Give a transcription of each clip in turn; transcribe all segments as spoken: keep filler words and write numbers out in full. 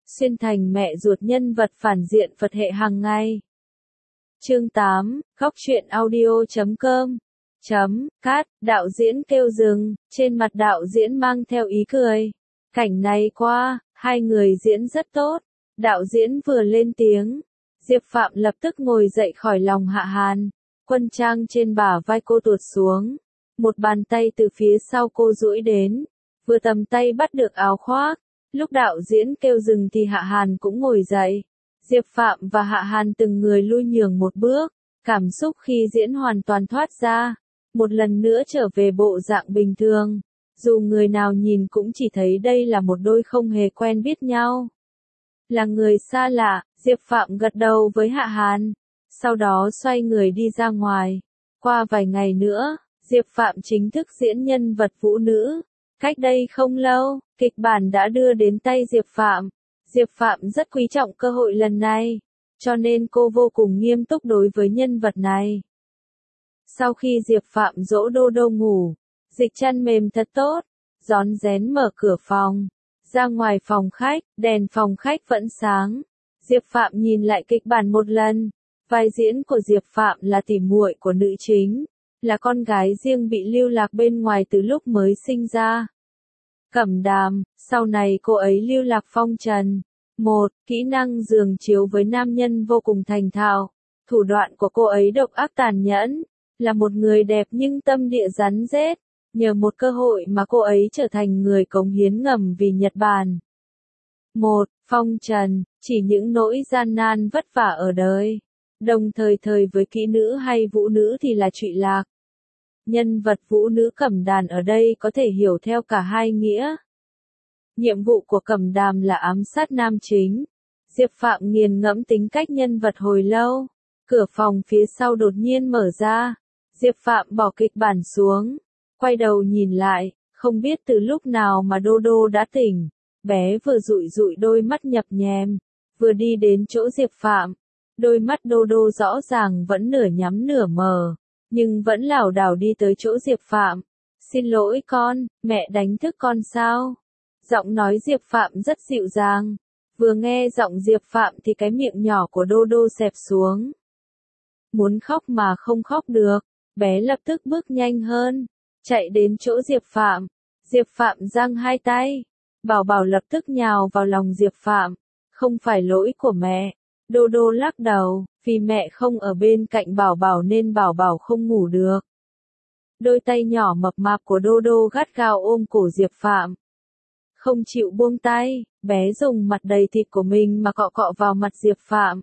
xuyên thành mẹ ruột nhân vật phản diện Phật hệ hàng ngày. Chương tám, góc truyện audio chấm com chấm cát, đạo diễn kêu dừng, trên mặt đạo diễn mang theo ý cười. Cảnh này qua, hai người diễn rất tốt. Đạo diễn vừa lên tiếng, Diệp Phạm lập tức ngồi dậy khỏi lòng Hạ Hàn, quân trang trên bả vai cô tuột xuống, một bàn tay từ phía sau cô duỗi đến, vừa tầm tay bắt được áo khoác. Lúc đạo diễn kêu dừng thì Hạ Hàn cũng ngồi dậy. Diệp Phạm và Hạ Hàn từng người lui nhường một bước, cảm xúc khi diễn hoàn toàn thoát ra, một lần nữa trở về bộ dạng bình thường. Dù người nào nhìn cũng chỉ thấy đây là một đôi không hề quen biết nhau. Là người xa lạ, Diệp Phạm gật đầu với Hạ Hàn, sau đó xoay người đi ra ngoài. Qua vài ngày nữa, Diệp Phạm chính thức diễn nhân vật vũ nữ. Cách đây không lâu, kịch bản đã đưa đến tay Diệp Phạm. Diệp Phạm rất quý trọng cơ hội lần này, cho nên cô vô cùng nghiêm túc đối với nhân vật này. Sau khi Diệp Phạm dỗ Đô Đô ngủ, dịch chăn mềm thật tốt, rón rén mở cửa phòng, ra ngoài phòng khách, đèn phòng khách vẫn sáng. Diệp Phạm nhìn lại kịch bản một lần, vai diễn của Diệp Phạm là tỉ muội của nữ chính, là con gái riêng bị lưu lạc bên ngoài từ lúc mới sinh ra. Cẩm Đàm, sau này cô ấy lưu lạc phong trần. Một, kỹ năng giường chiếu với nam nhân vô cùng thành thạo, thủ đoạn của cô ấy độc ác tàn nhẫn, là một người đẹp nhưng tâm địa rắn rết, nhờ một cơ hội mà cô ấy trở thành người cống hiến ngầm vì Nhật Bản. Một, phong trần, chỉ những nỗi gian nan vất vả ở đời, đồng thời thời với kỹ nữ hay vũ nữ thì là trụy lạc. Nhân vật vũ nữ Cẩm Đàn ở đây có thể hiểu theo cả hai nghĩa. Nhiệm vụ của Cẩm Đàm là ám sát nam chính. Diệp Phạm nghiền ngẫm tính cách nhân vật hồi lâu. Cửa phòng phía sau đột nhiên mở ra. Diệp Phạm bỏ kịch bản xuống, quay đầu nhìn lại, không biết từ lúc nào mà Đô Đô đã tỉnh. Bé vừa dụi dụi đôi mắt nhập nhèm, vừa đi đến chỗ Diệp Phạm. Đôi mắt Đô Đô rõ ràng vẫn nửa nhắm nửa mờ, nhưng vẫn lảo đảo đi tới chỗ Diệp Phạm. Xin lỗi con, mẹ đánh thức con sao? Giọng nói Diệp Phạm rất dịu dàng. Vừa nghe giọng Diệp Phạm thì cái miệng nhỏ của Đô Đô xẹp xuống. Muốn khóc mà không khóc được, bé lập tức bước nhanh hơn, chạy đến chỗ Diệp Phạm. Diệp Phạm giang hai tay, Bảo Bảo lập tức nhào vào lòng Diệp Phạm. Không phải lỗi của mẹ. Đô Đô lắc đầu, vì mẹ không ở bên cạnh Bảo Bảo nên Bảo Bảo không ngủ được. Đôi tay nhỏ mập mạp của Đô Đô gắt gao ôm cổ Diệp Phạm, không chịu buông tay. Bé dùng mặt đầy thịt của mình mà cọ cọ vào mặt Diệp Phạm.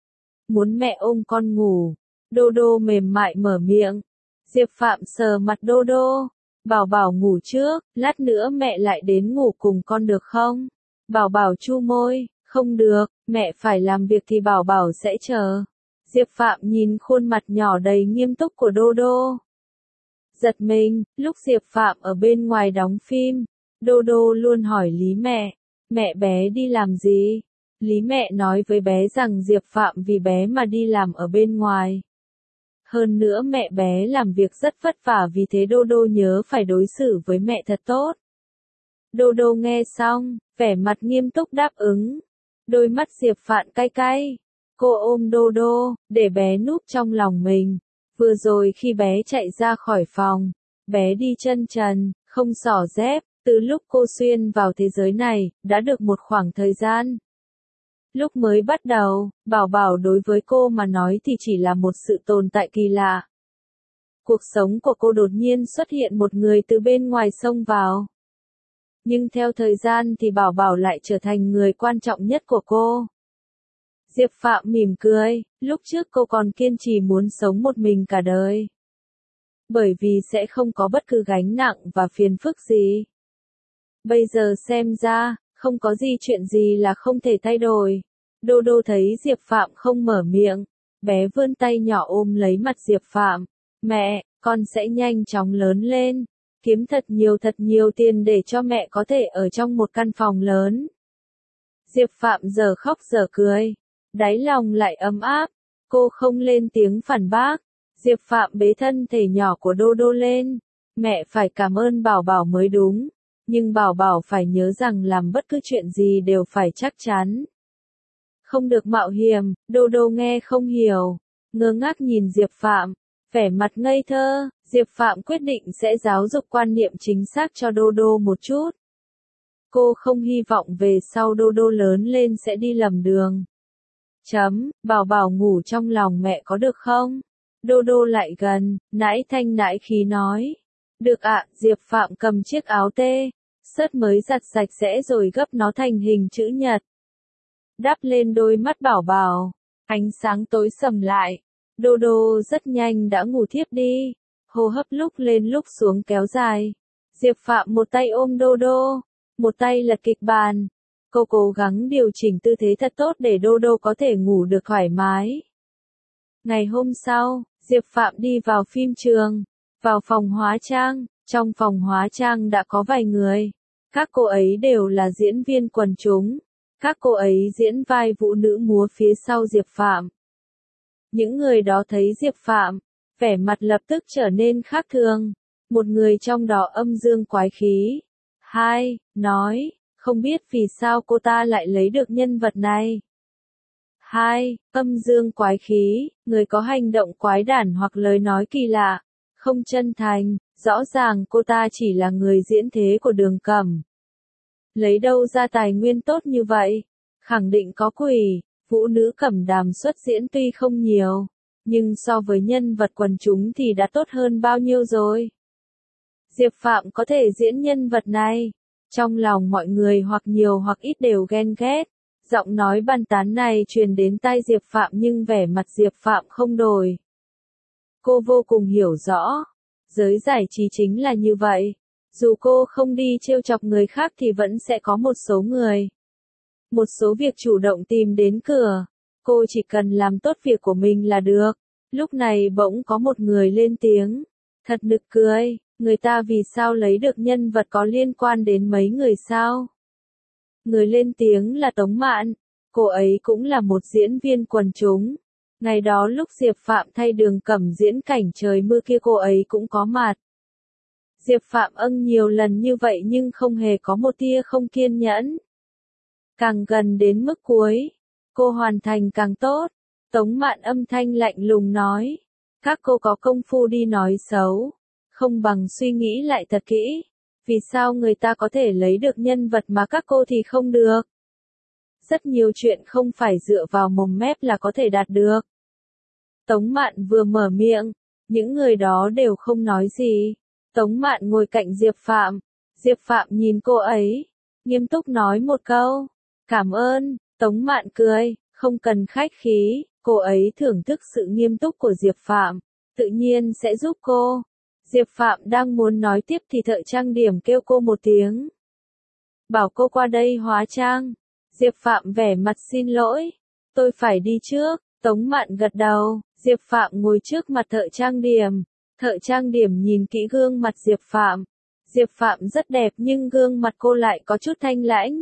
Muốn mẹ ôm con ngủ. Đô Đô mềm mại mở miệng. Diệp Phạm sờ mặt Đô Đô. Bảo Bảo ngủ trước, lát nữa mẹ lại đến ngủ cùng con được không? Bảo Bảo chu môi, không được, mẹ phải làm việc thì Bảo Bảo sẽ chờ. Diệp Phạm nhìn khuôn mặt nhỏ đầy nghiêm túc của Đô Đô. Giật mình, lúc Diệp Phạm ở bên ngoài đóng phim, Đô Đô luôn hỏi Lý mẹ, mẹ bé đi làm gì? Lý mẹ nói với bé rằng Diệp Phạm vì bé mà đi làm ở bên ngoài. Hơn nữa mẹ bé làm việc rất vất vả, vì thế Đô Đô nhớ phải đối xử với mẹ thật tốt. Đô Đô nghe xong, vẻ mặt nghiêm túc đáp ứng. Đôi mắt Diệp Phạm cay cay. Cô ôm Đô Đô, để bé núp trong lòng mình. Vừa rồi khi bé chạy ra khỏi phòng, bé đi chân trần, không xỏ dép. Từ lúc cô xuyên vào thế giới này, đã được một khoảng thời gian. Lúc mới bắt đầu, Bảo Bảo đối với cô mà nói thì chỉ là một sự tồn tại kỳ lạ. Cuộc sống của cô đột nhiên xuất hiện một người từ bên ngoài xông vào. Nhưng theo thời gian thì Bảo Bảo lại trở thành người quan trọng nhất của cô. Diệp Phạm mỉm cười, lúc trước cô còn kiên trì muốn sống một mình cả đời. Bởi vì sẽ không có bất cứ gánh nặng và phiền phức gì. Bây giờ xem ra, không có gì chuyện gì là không thể thay đổi. Đô Đô thấy Diệp Phạm không mở miệng, bé vươn tay nhỏ ôm lấy mặt Diệp Phạm. Mẹ, con sẽ nhanh chóng lớn lên, kiếm thật nhiều thật nhiều tiền để cho mẹ có thể ở trong một căn phòng lớn. Diệp Phạm giờ khóc giờ cười, đáy lòng lại ấm áp. Cô không lên tiếng phản bác. Diệp Phạm bế thân thể nhỏ của Đô Đô lên. Mẹ phải cảm ơn Bảo Bảo mới đúng. Nhưng Bảo Bảo phải nhớ rằng làm bất cứ chuyện gì đều phải chắc chắn. Không được mạo hiểm, Đô Đô nghe không hiểu, ngơ ngác nhìn Diệp Phạm, vẻ mặt ngây thơ. Diệp Phạm quyết định sẽ giáo dục quan niệm chính xác cho Đô Đô một chút. Cô không hy vọng về sau Đô Đô lớn lên sẽ đi lầm đường. Chấm, Bảo Bảo ngủ trong lòng mẹ có được không? Đô Đô lại gần, nãi thanh nãi khí nói. Được ạ, Diệp Phạm cầm chiếc áo tê, sớt mới giặt sạch sẽ rồi gấp nó thành hình chữ nhật. Đắp lên đôi mắt Bảo Bảo, ánh sáng tối sầm lại. Đô Đô rất nhanh đã ngủ thiếp đi, hô hấp lúc lên lúc xuống kéo dài. Diệp Phạm một tay ôm Đô Đô, một tay lật kịch bản. Cô cố gắng điều chỉnh tư thế thật tốt để Đô Đô có thể ngủ được thoải mái. Ngày hôm sau, Diệp Phạm đi vào phim trường, vào phòng hóa trang. Trong phòng hóa trang đã có vài người. Các cô ấy đều là diễn viên quần chúng. Các cô ấy diễn vai vũ nữ múa phía sau Diệp Phạm. Những người đó thấy Diệp Phạm, vẻ mặt lập tức trở nên khác thường. Một người trong đó âm dương quái khí. Hai, nói, không biết vì sao cô ta lại lấy được nhân vật này. Hai, âm dương quái khí, người có hành động quái đản hoặc lời nói kỳ lạ, không chân thành, rõ ràng cô ta chỉ là người diễn thế của Đường Cẩm. Lấy đâu ra tài nguyên tốt như vậy? Khẳng định có quỷ. Vũ nữ Cẩm Đàm xuất diễn tuy không nhiều, nhưng so với nhân vật quần chúng thì đã tốt hơn bao nhiêu rồi. Diệp Phạm có thể diễn nhân vật này. Trong lòng mọi người hoặc nhiều hoặc ít đều ghen ghét. Giọng nói bàn tán này truyền đến tai Diệp Phạm nhưng vẻ mặt Diệp Phạm không đổi. Cô vô cùng hiểu rõ. Giới giải trí chính là như vậy. Dù cô không đi trêu chọc người khác thì vẫn sẽ có một số người. Một số việc chủ động tìm đến cửa. Cô chỉ cần làm tốt việc của mình là được. Lúc này bỗng có một người lên tiếng. Thật nực cười, người ta vì sao lấy được nhân vật có liên quan đến mấy người sao? Người lên tiếng là Tống Mạn. Cô ấy cũng là một diễn viên quần chúng. Ngày đó lúc Diệp Phạm thay Đường Cẩm diễn cảnh trời mưa kia cô ấy cũng có mặt. Diệp Phạm âng nhiều lần như vậy nhưng không hề có một tia không kiên nhẫn. Càng gần đến mức cuối, cô hoàn thành càng tốt. Tống Mạn âm thanh lạnh lùng nói. Các cô có công phu đi nói xấu, không bằng suy nghĩ lại thật kỹ. Vì sao người ta có thể lấy được nhân vật mà các cô thì không được? Rất nhiều chuyện không phải dựa vào mồm mép là có thể đạt được. Tống Mạn vừa mở miệng, những người đó đều không nói gì. Tống Mạn ngồi cạnh Diệp Phạm. Diệp Phạm nhìn cô ấy, nghiêm túc nói một câu. Cảm ơn. Tống Mạn cười, không cần khách khí. Cô ấy thưởng thức sự nghiêm túc của Diệp Phạm, tự nhiên sẽ giúp cô. Diệp Phạm đang muốn nói tiếp thì thợ trang điểm kêu cô một tiếng. Bảo cô qua đây hóa trang. Diệp Phạm vẻ mặt xin lỗi. Tôi phải đi trước. Tống Mạn gật đầu. Diệp Phạm ngồi trước mặt thợ trang điểm. Thợ trang điểm nhìn kỹ gương mặt Diệp Phạm. Diệp Phạm rất đẹp nhưng gương mặt cô lại có chút thanh lãnh.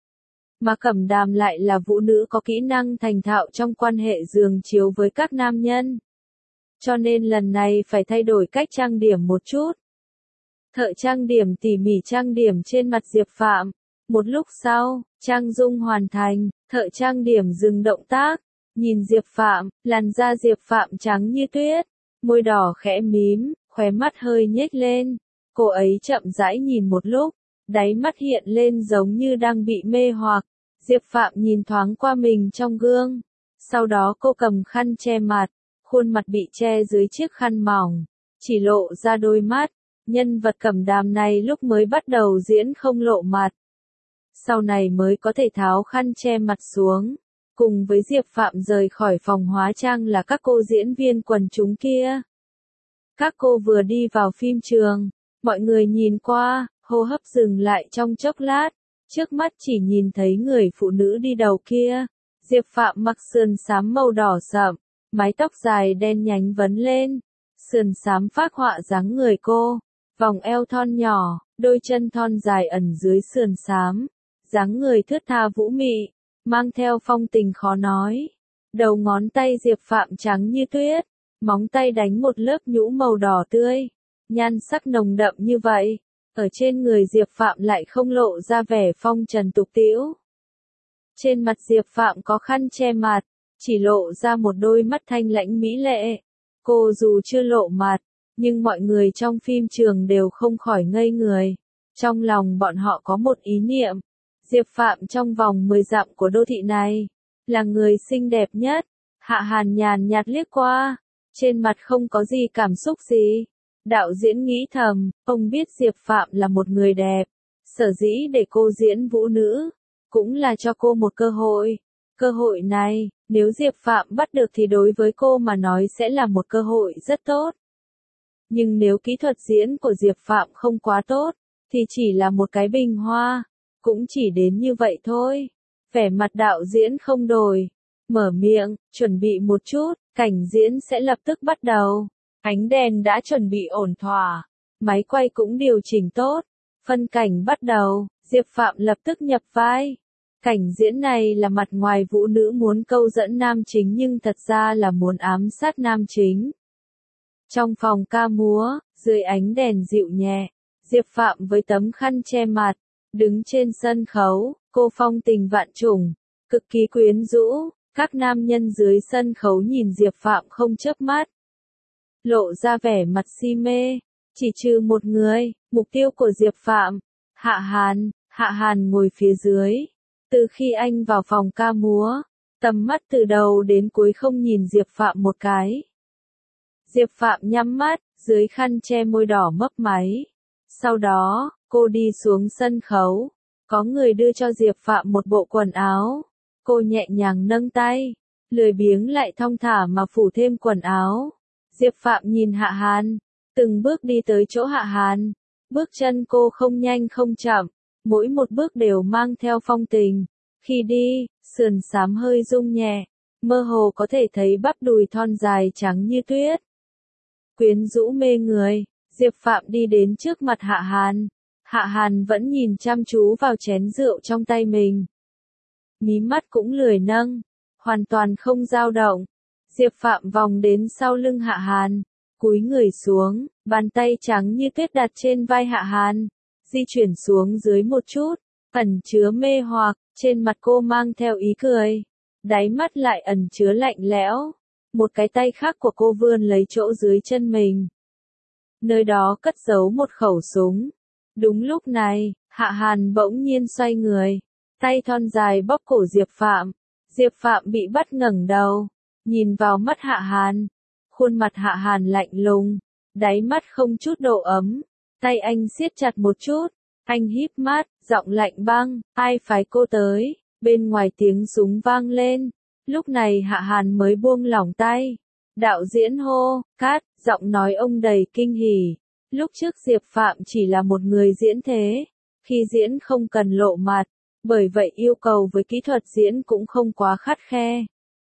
Mà Cẩm Đàm lại là vũ nữ có kỹ năng thành thạo trong quan hệ giường chiếu với các nam nhân. Cho nên lần này phải thay đổi cách trang điểm một chút. Thợ trang điểm tỉ mỉ trang điểm trên mặt Diệp Phạm. Một lúc sau, trang dung hoàn thành, thợ trang điểm dừng động tác. Nhìn Diệp Phạm, làn da Diệp Phạm trắng như tuyết, môi đỏ khẽ mím, khóe mắt hơi nhếch lên. Cô ấy chậm rãi nhìn một lúc, đáy mắt hiện lên giống như đang bị mê hoặc. Diệp Phạm nhìn thoáng qua mình trong gương. Sau đó cô cầm khăn che mặt, khuôn mặt bị che dưới chiếc khăn mỏng, chỉ lộ ra đôi mắt. Nhân vật Cẩm Đàm này lúc mới bắt đầu diễn không lộ mặt. Sau này mới có thể tháo khăn che mặt xuống. Cùng với Diệp Phạm rời khỏi phòng hóa trang là các cô diễn viên quần chúng kia. Các cô vừa đi vào phim trường, mọi người nhìn qua, hô hấp dừng lại trong chốc lát. Trước mắt chỉ nhìn thấy người phụ nữ đi đầu kia. Diệp Phạm mặc sườn xám màu đỏ sậm, mái tóc dài đen nhánh vấn lên. Sườn xám phác họa dáng người cô, vòng eo thon nhỏ, đôi chân thon dài ẩn dưới sườn xám. Dáng người thướt tha vũ mị, mang theo phong tình khó nói. Đầu ngón tay Diệp Phạm trắng như tuyết, móng tay đánh một lớp nhũ màu đỏ tươi. Nhan sắc nồng đậm như vậy, Ở trên người Diệp Phạm lại không lộ ra vẻ phong trần tục tĩu. Trên mặt Diệp Phạm có khăn che mặt, chỉ lộ ra một đôi mắt thanh lãnh mỹ lệ. Cô dù chưa lộ mặt, nhưng mọi người trong phim trường đều không khỏi ngây người. Trong lòng bọn họ có một ý niệm, Diệp Phạm trong vòng mười dặm của đô thị này, là người xinh đẹp nhất. Hạ Hàn nhàn nhạt liếc qua, trên mặt không có gì cảm xúc gì. Đạo diễn nghĩ thầm, ông biết Diệp Phạm là một người đẹp, sở dĩ để cô diễn vũ nữ, cũng là cho cô một cơ hội. Cơ hội này, nếu Diệp Phạm bắt được thì đối với cô mà nói sẽ là một cơ hội rất tốt. Nhưng nếu kỹ thuật diễn của Diệp Phạm không quá tốt, thì chỉ là một cái bình hoa, cũng chỉ đến như vậy thôi. Vẻ mặt đạo diễn không đổi, mở miệng, chuẩn bị một chút, cảnh diễn sẽ lập tức bắt đầu. Ánh đèn đã chuẩn bị ổn thỏa, máy quay cũng điều chỉnh tốt. Phân cảnh bắt đầu, Diệp Phạm lập tức nhập vai. Cảnh diễn này là mặt ngoài vũ nữ muốn câu dẫn nam chính nhưng thật ra là muốn ám sát nam chính. Trong phòng ca múa, dưới ánh đèn dịu nhẹ, Diệp Phạm với tấm khăn che mặt, đứng trên sân khấu, cô phong tình vạn trùng, cực kỳ quyến rũ. Các nam nhân dưới sân khấu nhìn Diệp Phạm không chớp mắt, lộ ra vẻ mặt si mê, chỉ trừ một người, mục tiêu của Diệp Phạm, Hạ Hàn. Hạ Hàn ngồi phía dưới. Từ khi anh vào phòng ca múa, tầm mắt từ đầu đến cuối không nhìn Diệp Phạm một cái. Diệp Phạm nhắm mắt, dưới khăn che môi đỏ mấp máy. Sau đó, cô đi xuống sân khấu. Có người đưa cho Diệp Phạm một bộ quần áo. Cô nhẹ nhàng nâng tay, lười biếng lại thong thả mà phủ thêm quần áo. Diệp Phạm nhìn Hạ Hàn, từng bước đi tới chỗ Hạ Hàn. Bước chân cô không nhanh không chậm, mỗi một bước đều mang theo phong tình. Khi đi, sườn xám hơi rung nhẹ, mơ hồ có thể thấy bắp đùi thon dài trắng như tuyết. Quyến rũ mê người, Diệp Phạm đi đến trước mặt Hạ Hàn. Hạ Hàn vẫn nhìn chăm chú vào chén rượu trong tay mình. Mí mắt cũng lười nâng, hoàn toàn không dao động. Diệp Phạm vòng đến sau lưng Hạ Hàn, cúi người xuống, bàn tay trắng như tuyết đặt trên vai Hạ Hàn, di chuyển xuống dưới một chút, ẩn chứa mê hoặc, trên mặt cô mang theo ý cười, đáy mắt lại ẩn chứa lạnh lẽo. Một cái tay khác của cô vươn lấy chỗ dưới chân mình. Nơi đó cất giấu một khẩu súng. Đúng lúc này, Hạ Hàn bỗng nhiên xoay người, tay thon dài bóp cổ Diệp Phạm. Diệp Phạm bị bắt ngẩng đầu, nhìn vào mắt Hạ Hàn. Khuôn mặt Hạ Hàn lạnh lùng, đáy mắt không chút độ ấm. Tay anh siết chặt một chút, anh híp mắt, giọng lạnh băng, ai phái cô tới? Bên ngoài tiếng súng vang lên, lúc này Hạ Hàn mới buông lỏng tay. Đạo diễn hô, cắt, giọng nói ông đầy kinh hỉ. Lúc trước Diệp Phạm chỉ là một người diễn thế, khi diễn không cần lộ mặt, bởi vậy yêu cầu với kỹ thuật diễn cũng không quá khắt khe.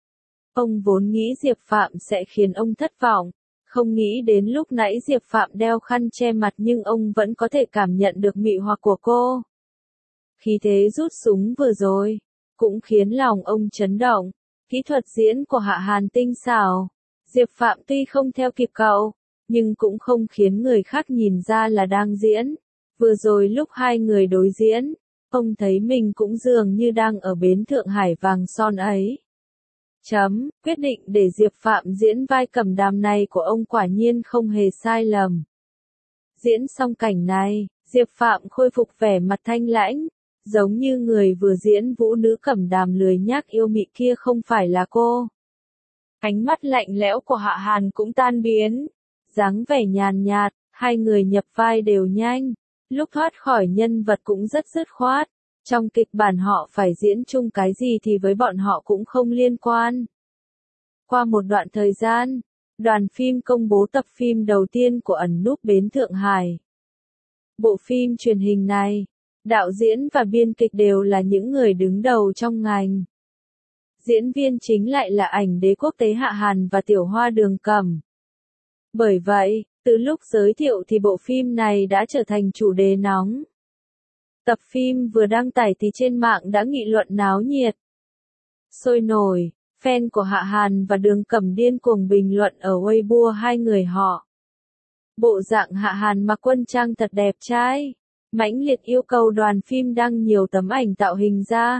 Ông vốn nghĩ Diệp Phạm sẽ khiến ông thất vọng, không nghĩ đến lúc nãy Diệp Phạm đeo khăn che mặt nhưng ông vẫn có thể cảm nhận được mị hoặc của cô. Khí thế rút súng vừa rồi, cũng khiến lòng ông chấn động. Kỹ thuật diễn của Hạ Hàn tinh xảo, Diệp Phạm tuy không theo kịp cậu, nhưng cũng không khiến người khác nhìn ra là đang diễn. Vừa rồi lúc hai người đối diễn, ông thấy mình cũng dường như đang ở bến Thượng Hải vàng son ấy. Chấm, quyết định để Diệp Phạm diễn vai cầm đàm này của ông quả nhiên không hề sai lầm. Diễn xong cảnh này, Diệp Phạm khôi phục vẻ mặt thanh lãnh, giống như người vừa diễn vũ nữ cẩm đàm lười nhác yêu mị kia không phải là cô. Ánh mắt lạnh lẽo của Hạ Hàn cũng tan biến, dáng vẻ nhàn nhạt, hai người nhập vai đều nhanh, lúc thoát khỏi nhân vật cũng rất dứt khoát. Trong kịch bản họ phải diễn chung cái gì thì với bọn họ cũng không liên quan. Qua một đoạn thời gian, đoàn phim công bố tập phim đầu tiên của ẩn núp bến Thượng Hải. Bộ phim truyền hình này, đạo diễn và biên kịch đều là những người đứng đầu trong ngành. Diễn viên chính lại là ảnh đế quốc tế Hạ Hàn và Tiểu Hoa Đường Cẩm. Bởi vậy, từ lúc giới thiệu thì bộ phim này đã trở thành chủ đề nóng. Tập phim vừa đăng tải thì trên mạng đã nghị luận náo nhiệt, sôi nổi, fan của Hạ Hàn và Đường Cẩm điên cuồng bình luận ở Weibo hai người họ. Bộ dạng Hạ Hàn mặc quân trang thật đẹp trai. Mãnh liệt yêu cầu đoàn phim đăng nhiều tấm ảnh tạo hình ra.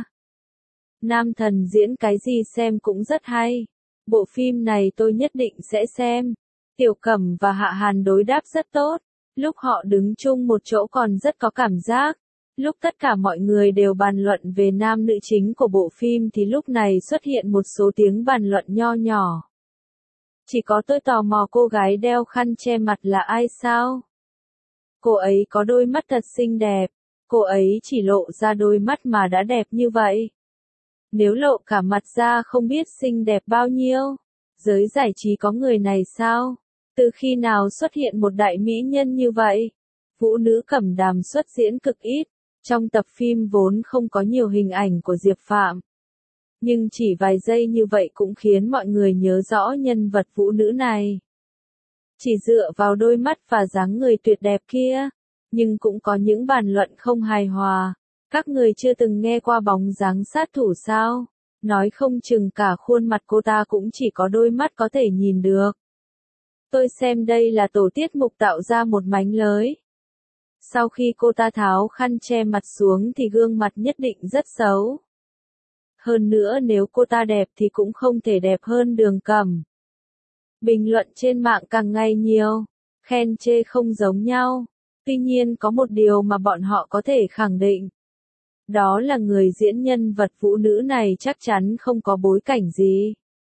Nam thần diễn cái gì xem cũng rất hay. Bộ phim này tôi nhất định sẽ xem. Tiểu Cẩm và Hạ Hàn đối đáp rất tốt. Lúc họ đứng chung một chỗ còn rất có cảm giác. Lúc tất cả mọi người đều bàn luận về nam nữ chính của bộ phim thì lúc này xuất hiện một số tiếng bàn luận nho nhỏ. Chỉ có tôi tò mò cô gái đeo khăn che mặt là ai sao? Cô ấy có đôi mắt thật xinh đẹp. Cô ấy chỉ lộ ra đôi mắt mà đã đẹp như vậy. Nếu lộ cả mặt ra không biết xinh đẹp bao nhiêu. Giới giải trí có người này sao? Từ khi nào xuất hiện một đại mỹ nhân như vậy? Vũ nữ Cẩm Đàm xuất diễn cực ít. Trong tập phim vốn không có nhiều hình ảnh của Diệp Phạm. Nhưng chỉ vài giây như vậy cũng khiến mọi người nhớ rõ nhân vật vũ nữ này. Chỉ dựa vào đôi mắt và dáng người tuyệt đẹp kia. Nhưng cũng có những bàn luận không hài hòa. Các người chưa từng nghe qua bóng dáng sát thủ sao? Nói không chừng cả khuôn mặt cô ta cũng chỉ có đôi mắt có thể nhìn được. Tôi xem đây là tổ tiết mục tạo ra một mánh lới. Sau khi cô ta tháo khăn che mặt xuống thì gương mặt nhất định rất xấu. Hơn nữa nếu cô ta đẹp thì cũng không thể đẹp hơn Đường Cẩm. Bình luận trên mạng càng ngày nhiều, khen chê không giống nhau. Tuy nhiên có một điều mà bọn họ có thể khẳng định. Đó là người diễn nhân vật vũ nữ này chắc chắn không có bối cảnh gì.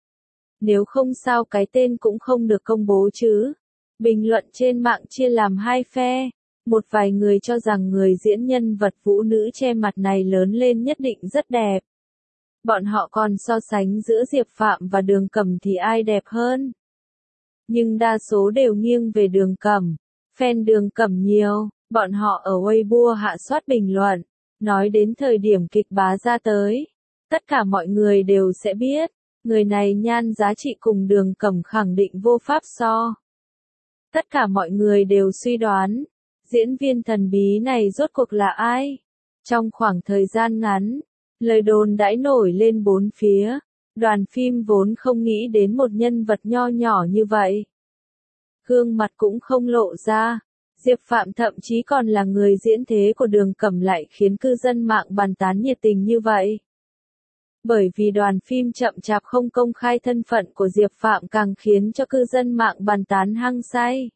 Nếu không sao cái tên cũng không được công bố chứ. Bình luận trên mạng chia làm hai phe. Một vài người cho rằng người diễn nhân vật vũ nữ che mặt này lớn lên nhất định rất đẹp. Bọn họ còn so sánh giữa Diệp Phạm và Đường Cẩm thì ai đẹp hơn. Nhưng đa số đều nghiêng về Đường Cẩm. Fan Đường Cẩm nhiều, bọn họ ở Weibo hạ soát bình luận. Nói đến thời điểm kịch bá ra tới. Tất cả mọi người đều sẽ biết. Người này nhan giá trị cùng Đường Cẩm khẳng định vô pháp so. Tất cả mọi người đều suy đoán. Diễn viên thần bí này rốt cuộc là ai? Trong khoảng thời gian ngắn, lời đồn đãi nổi lên bốn phía. Đoàn phim vốn không nghĩ đến một nhân vật nho nhỏ như vậy. Gương mặt cũng không lộ ra. Diệp Phạm thậm chí còn là người diễn thế của Đường Cẩm lại khiến cư dân mạng bàn tán nhiệt tình như vậy. Bởi vì đoàn phim chậm chạp không công khai thân phận của Diệp Phạm càng khiến cho cư dân mạng bàn tán hăng say.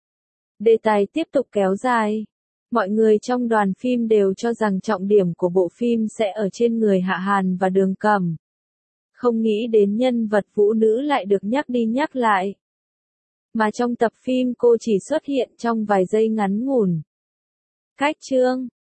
Đề tài tiếp tục kéo dài. Mọi người trong đoàn phim đều cho rằng trọng điểm của bộ phim sẽ ở trên người Hạ Hàn và Đường Cẩm. Không nghĩ đến nhân vật vũ nữ lại được nhắc đi nhắc lại. Mà trong tập phim cô chỉ xuất hiện trong vài giây ngắn ngủn. Cách chương